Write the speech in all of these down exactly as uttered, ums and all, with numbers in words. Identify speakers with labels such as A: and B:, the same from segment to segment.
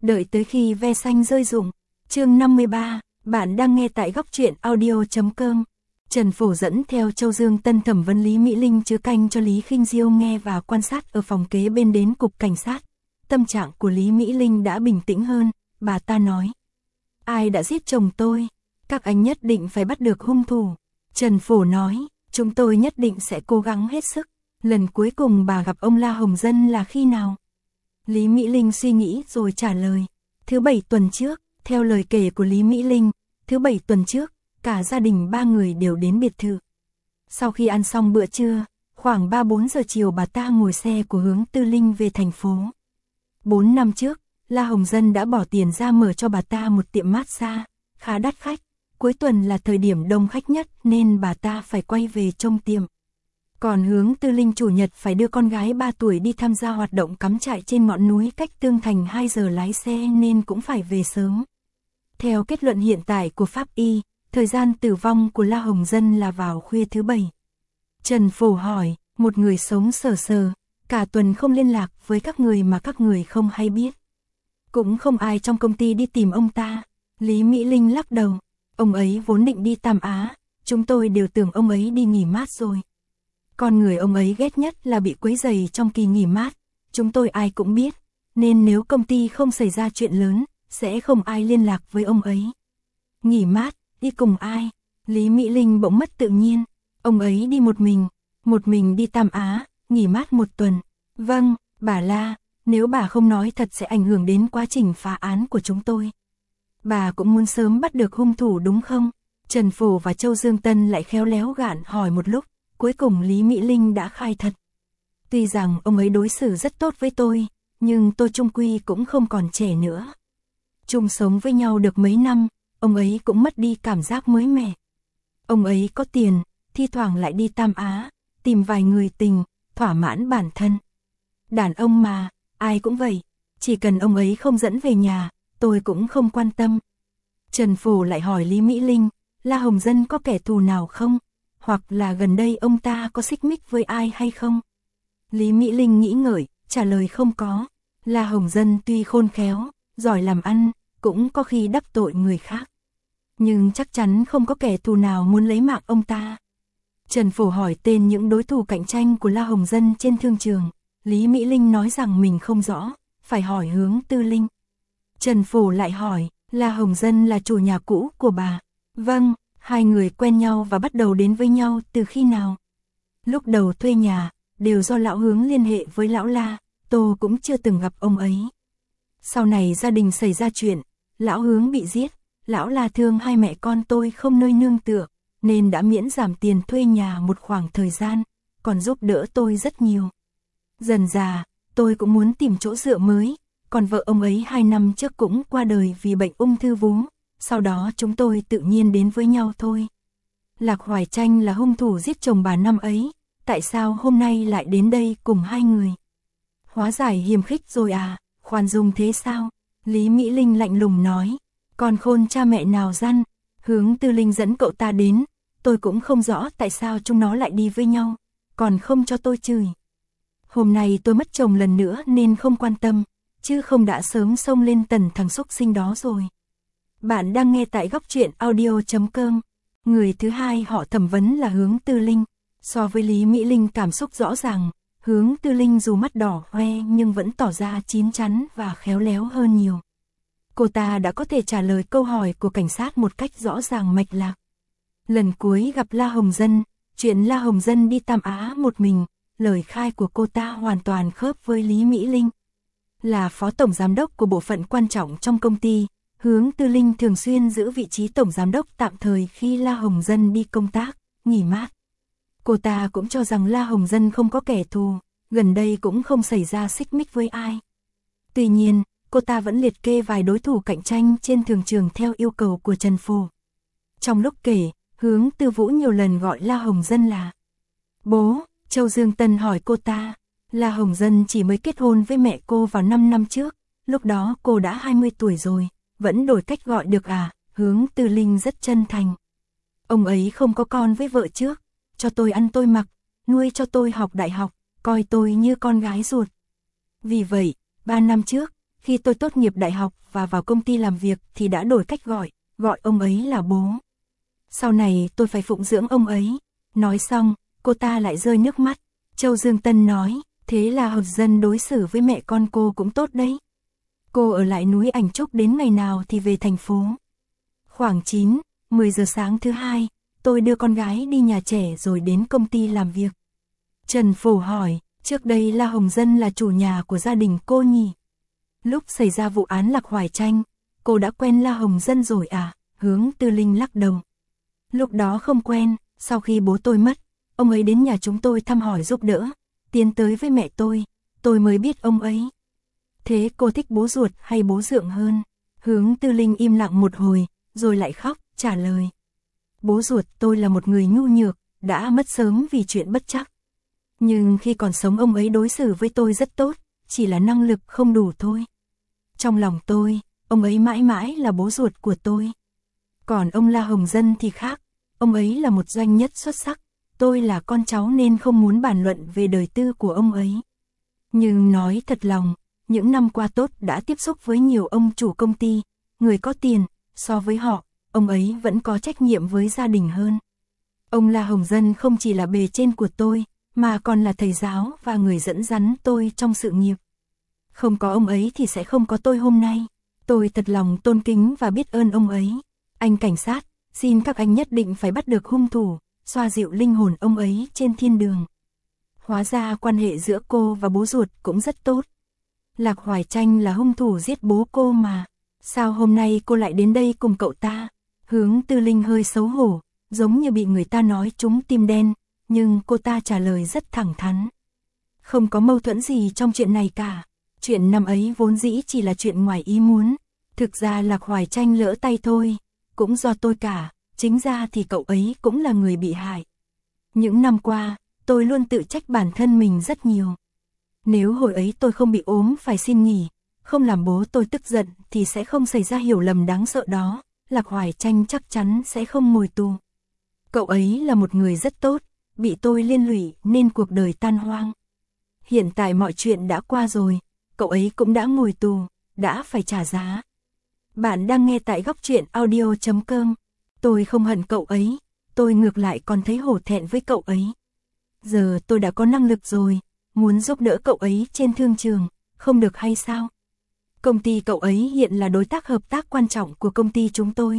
A: Đợi tới khi ve xanh rơi rụng. Chương năm mươi ba, bạn đang nghe tại góc truyện audio chấm com. Trần Phổ dẫn theo Châu Dương Tân thẩm vấn Lý Mỹ Linh chứa canh cho Lý Khinh Diêu nghe và quan sát ở phòng kế bên đến cục cảnh sát. Tâm trạng của Lý Mỹ Linh đã bình tĩnh hơn, bà ta nói. Ai đã giết chồng tôi? Các anh nhất định phải bắt được hung thủ. Trần Phổ nói, chúng tôi nhất định sẽ cố gắng hết sức. Lần cuối cùng bà gặp ông La Hồng Dân là khi nào? Lý Mỹ Linh suy nghĩ rồi trả lời. Thứ bảy tuần trước, theo lời kể của Lý Mỹ Linh, thứ bảy tuần trước, cả gia đình ba người đều đến biệt thự. Sau khi ăn xong bữa trưa, khoảng ba bốn giờ chiều bà ta ngồi xe của Hướng Tư Linh về thành phố. Bốn năm trước, La Hồng Dân đã bỏ tiền ra mở cho bà ta một tiệm massage, khá đắt khách. Cuối tuần là thời điểm đông khách nhất nên bà ta phải quay về trông tiệm. Còn Hướng Tư Linh chủ nhật phải đưa con gái ba tuổi đi tham gia hoạt động cắm trại trên ngọn núi cách Tương Thành hai giờ lái xe nên cũng phải về sớm. Theo kết luận hiện tại của pháp y, thời gian tử vong của La Hồng Dân là vào khuya thứ bảy. Trần Phổ hỏi, một người sống sờ sờ, cả tuần không liên lạc với các người mà các người không hay biết. Cũng không ai trong công ty đi tìm ông ta. Lý Mỹ Linh lắc đầu, ông ấy vốn định đi Tam Á, chúng tôi đều tưởng ông ấy đi nghỉ mát rồi. Con người ông ấy ghét nhất là bị quấy rầy trong kỳ nghỉ mát, chúng tôi ai cũng biết, nên nếu công ty không xảy ra chuyện lớn, sẽ không ai liên lạc với ông ấy. Nghỉ mát, đi cùng ai? Lý Mỹ Linh bỗng mất tự nhiên, ông ấy đi một mình, một mình đi Tam Á, nghỉ mát một tuần. Vâng, bà La, nếu bà không nói thật sẽ ảnh hưởng đến quá trình phá án của chúng tôi. Bà cũng muốn sớm bắt được hung thủ đúng không? Trần Phổ và Châu Dương Tân lại khéo léo gạn hỏi một lúc. Cuối cùng Lý Mỹ Linh đã khai thật. Tuy rằng ông ấy đối xử rất tốt với tôi, nhưng tôi chung quy cũng không còn trẻ nữa. Chung sống với nhau được mấy năm, ông ấy cũng mất đi cảm giác mới mẻ. Ông ấy có tiền, thi thoảng lại đi Tam Á, tìm vài người tình, thỏa mãn bản thân. Đàn ông mà, ai cũng vậy, chỉ cần ông ấy không dẫn về nhà, tôi cũng không quan tâm. Trần Phổ lại hỏi Lý Mỹ Linh, La Hồng Dân có kẻ thù nào không? Hoặc là gần đây ông ta có xích mích với ai hay không? Lý Mỹ Linh nghĩ ngợi, trả lời không có. La Hồng Dân tuy khôn khéo, giỏi làm ăn, cũng có khi đắc tội người khác. Nhưng chắc chắn không có kẻ thù nào muốn lấy mạng ông ta. Trần Phổ hỏi tên những đối thủ cạnh tranh của La Hồng Dân trên thương trường. Lý Mỹ Linh nói rằng mình không rõ, phải hỏi Hướng Tư Linh. Trần Phổ lại hỏi, La Hồng Dân là chủ nhà cũ của bà? Vâng. Hai người quen nhau và bắt đầu đến với nhau từ khi nào? Lúc đầu thuê nhà, đều do lão Hướng liên hệ với lão La, tôi cũng chưa từng gặp ông ấy. Sau này gia đình xảy ra chuyện, lão Hướng bị giết, lão La thương hai mẹ con tôi không nơi nương tựa, nên đã miễn giảm tiền thuê nhà một khoảng thời gian, còn giúp đỡ tôi rất nhiều. Dần dà, tôi cũng muốn tìm chỗ dựa mới, còn vợ ông ấy hai năm trước cũng qua đời vì bệnh ung thư vú. Sau đó chúng tôi tự nhiên đến với nhau thôi. Lạc Hoài Tranh là hung thủ giết chồng bà năm ấy, tại sao hôm nay lại đến đây cùng hai người? Hóa giải hiềm khích rồi à, khoan dung thế sao? Lý Mỹ Linh lạnh lùng nói, còn khôn cha mẹ nào răn, Hướng Tư Linh dẫn cậu ta đến, tôi cũng không rõ tại sao chúng nó lại đi với nhau, còn không cho tôi chửi. Hôm nay tôi mất chồng lần nữa nên không quan tâm, chứ không đã sớm xông lên tần thằng xúc sinh đó rồi. Bạn đang nghe tại góc truyện audio chấm com. Người thứ hai họ thẩm vấn là Hướng Tư Linh. So với Lý Mỹ Linh cảm xúc rõ ràng, Hướng Tư Linh dù mắt đỏ hoe nhưng vẫn tỏ ra chín chắn và khéo léo hơn nhiều. Cô ta đã có thể trả lời câu hỏi của cảnh sát một cách rõ ràng mạch lạc. Lần cuối gặp La Hồng Dân, chuyện La Hồng Dân đi Tam Á một mình, lời khai của cô ta hoàn toàn khớp với Lý Mỹ Linh. Là phó tổng giám đốc của bộ phận quan trọng trong công ty, Hướng Tư Linh thường xuyên giữ vị trí tổng giám đốc tạm thời khi La Hồng Dân đi công tác, nghỉ mát. Cô ta cũng cho rằng La Hồng Dân không có kẻ thù, gần đây cũng không xảy ra xích mích với ai. Tuy nhiên, cô ta vẫn liệt kê vài đối thủ cạnh tranh trên thường trường theo yêu cầu của Trần Phổ. Trong lúc kể, Hướng Tư Vũ nhiều lần gọi La Hồng Dân là bố. Châu Dương Tân hỏi cô ta, La Hồng Dân chỉ mới kết hôn với mẹ cô vào năm năm trước, lúc đó cô đã hai mươi tuổi rồi. Vẫn đổi cách gọi được à? Hướng Tư Linh rất chân thành. Ông ấy không có con với vợ trước, cho tôi ăn tôi mặc, nuôi cho tôi học đại học, coi tôi như con gái ruột. Vì vậy, ba năm trước, Khi tôi tốt nghiệp đại học và vào công ty làm việc thì đã đổi cách gọi, gọi ông ấy là bố. Sau này tôi phải phụng dưỡng ông ấy. Nói xong, cô ta lại rơi nước mắt. Châu Dương Tân nói, thế là hợp dân đối xử với mẹ con cô cũng tốt đấy. Cô ở lại núi Ảnh Trúc đến ngày nào thì về thành phố. Khoảng chín, mười giờ sáng thứ hai, tôi đưa con gái đi nhà trẻ rồi đến công ty làm việc. Trần Phổ hỏi, trước đây La Hồng Dân là chủ nhà của gia đình cô nhỉ? Lúc xảy ra vụ án Lạc Hoài Tranh, cô đã quen La Hồng Dân rồi à? Hướng Tư Linh lắc đầu. Lúc đó không quen, sau khi bố tôi mất, ông ấy đến nhà chúng tôi thăm hỏi giúp đỡ, tiến tới với mẹ tôi, tôi mới biết ông ấy. Thế cô thích bố ruột hay bố dượng hơn? Hướng Tư Linh im lặng một hồi, rồi lại khóc, trả lời. Bố ruột tôi là một người nhu nhược, đã mất sớm vì chuyện bất trắc. Nhưng khi còn sống ông ấy đối xử với tôi rất tốt, chỉ là năng lực không đủ thôi. Trong lòng tôi, ông ấy mãi mãi là bố ruột của tôi. Còn ông La Hồng Dân thì khác, ông ấy là một doanh nhất xuất sắc, tôi là con cháu nên không muốn bàn luận về đời tư của ông ấy. Nhưng nói thật lòng, những năm qua tốt đã tiếp xúc với nhiều ông chủ công ty, người có tiền, so với họ, ông ấy vẫn có trách nhiệm với gia đình hơn. Ông La Hồng Dân không chỉ là bề trên của tôi, mà còn là thầy giáo và người dẫn dắt tôi trong sự nghiệp. Không có ông ấy thì sẽ không có tôi hôm nay. Tôi thật lòng tôn kính và biết ơn ông ấy. Anh cảnh sát, xin các anh nhất định phải bắt được hung thủ, xoa dịu linh hồn ông ấy trên thiên đường. Hóa ra quan hệ giữa cô và bố ruột cũng rất tốt. Lạc Hoài Tranh là hung thủ giết bố cô mà. Sao hôm nay cô lại đến đây cùng cậu ta? Hướng Tư Linh hơi xấu hổ, giống như bị người ta nói trúng tim đen, nhưng cô ta trả lời rất thẳng thắn. Không có mâu thuẫn gì trong chuyện này cả. Chuyện năm ấy vốn dĩ chỉ là chuyện ngoài ý muốn. Thực ra Lạc Hoài Tranh lỡ tay thôi, cũng do tôi cả, chính ra thì cậu ấy cũng là người bị hại. Những năm qua, tôi luôn tự trách bản thân mình rất nhiều. Nếu hồi ấy tôi không bị ốm phải xin nghỉ, không làm bố tôi tức giận thì sẽ không xảy ra hiểu lầm đáng sợ đó, Lạc Hoài Tranh chắc chắn sẽ không ngồi tù. Cậu ấy là một người rất tốt, bị tôi liên lụy nên cuộc đời tan hoang. Hiện tại mọi chuyện đã qua rồi, cậu ấy cũng đã ngồi tù, đã phải trả giá. Bạn đang nghe tại góc truyện audio chấm com. Tôi không hận cậu ấy, tôi ngược lại còn thấy hổ thẹn với cậu ấy. Giờ tôi đã có năng lực rồi, muốn giúp đỡ cậu ấy trên thương trường, không được hay sao? Công ty cậu ấy hiện là đối tác hợp tác quan trọng của công ty chúng tôi.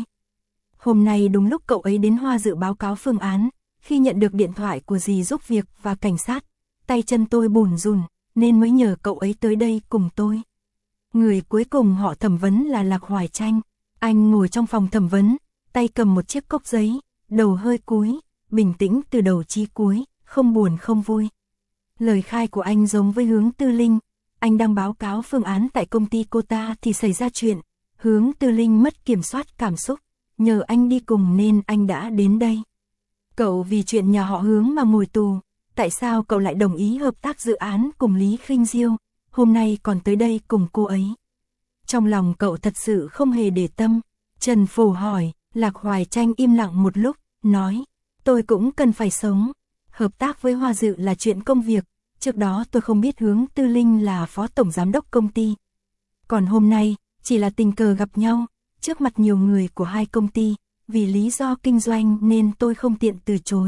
A: Hôm nay đúng lúc cậu ấy đến Hoa Dự báo cáo phương án, khi nhận được điện thoại của dì giúp việc và cảnh sát, tay chân tôi bủn rủn, nên mới nhờ cậu ấy tới đây cùng tôi. Người cuối cùng họ thẩm vấn là Lạc Hoài Tranh. Anh ngồi trong phòng thẩm vấn, tay cầm một chiếc cốc giấy, đầu hơi cúi, bình tĩnh từ đầu chí cuối, không buồn không vui. Lời khai của anh giống với Hướng Tư Linh. Anh đang báo cáo phương án tại công ty cô ta thì xảy ra chuyện. Hướng Tư Linh mất kiểm soát cảm xúc, nhờ anh đi cùng nên anh đã đến đây. Cậu vì chuyện nhà họ Hướng mà ngồi tù, tại sao cậu lại đồng ý hợp tác dự án cùng Lý Khinh Diêu, hôm nay còn tới đây cùng cô ấy? Trong lòng cậu thật sự không hề để tâm. Trần Phổ hỏi. Lạc Hoài Tranh im lặng một lúc, nói, tôi cũng cần phải sống. Hợp tác với Hoa Dự là chuyện công việc, trước đó tôi không biết Hướng Tư Linh là phó tổng giám đốc công ty. Còn hôm nay, chỉ là tình cờ gặp nhau, trước mặt nhiều người của hai công ty, vì lý do kinh doanh nên tôi không tiện từ chối.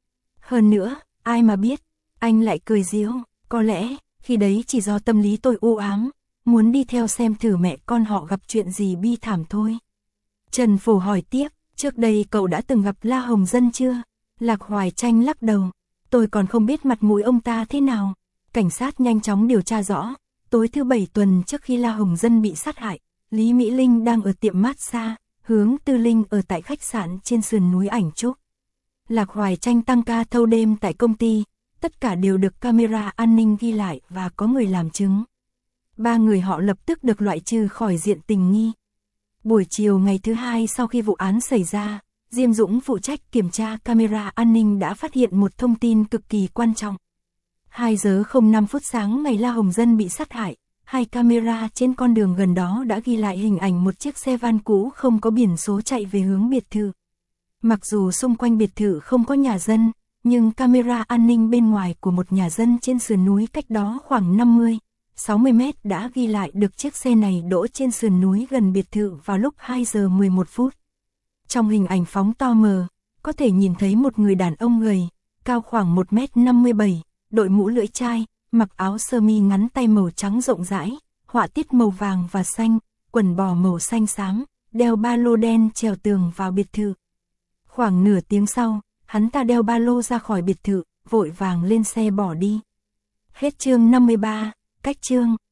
A: Hơn nữa, ai mà biết, anh lại cười giễu, có lẽ, khi đấy chỉ do tâm lý tôi u ám, muốn đi theo xem thử mẹ con họ gặp chuyện gì bi thảm thôi. Trần Phổ hỏi tiếp, trước đây cậu đã từng gặp La Hồng Dân chưa? Lạc Hoài Tranh lắc đầu, tôi còn không biết mặt mũi ông ta thế nào. Cảnh sát nhanh chóng điều tra rõ, tối thứ bảy tuần trước khi La Hồng Dân bị sát hại, Lý Mỹ Linh đang ở tiệm massage, Hướng Tư Linh ở tại khách sạn trên sườn núi Ảnh Trúc. Lạc Hoài Tranh tăng ca thâu đêm tại công ty, tất cả đều được camera an ninh ghi lại và có người làm chứng. Ba người họ lập tức được loại trừ khỏi diện tình nghi. Buổi chiều ngày thứ hai sau khi vụ án xảy ra, Diêm Dũng phụ trách kiểm tra camera an ninh đã phát hiện một thông tin cực kỳ quan trọng. hai giờ không năm phút sáng ngày La Hồng Dân bị sát hại, hai camera trên con đường gần đó đã ghi lại hình ảnh một chiếc xe van cũ không có biển số chạy về hướng biệt thự. Mặc dù xung quanh biệt thự không có nhà dân, nhưng camera an ninh bên ngoài của một nhà dân trên sườn núi cách đó khoảng năm mươi, sáu mươi mét đã ghi lại được chiếc xe này đỗ trên sườn núi gần biệt thự vào lúc hai giờ mười một phút. Trong hình ảnh phóng to mờ, có thể nhìn thấy một người đàn ông gầy, cao khoảng một mét năm mươi bảy, đội mũ lưỡi chai, mặc áo sơ mi ngắn tay màu trắng rộng rãi, họa tiết màu vàng và xanh, quần bò màu xanh xám, đeo ba lô đen trèo tường vào biệt thự. Khoảng nửa tiếng sau, hắn ta đeo ba lô ra khỏi biệt thự, vội vàng lên xe bỏ đi. Hết chương năm mươi ba, cách chương.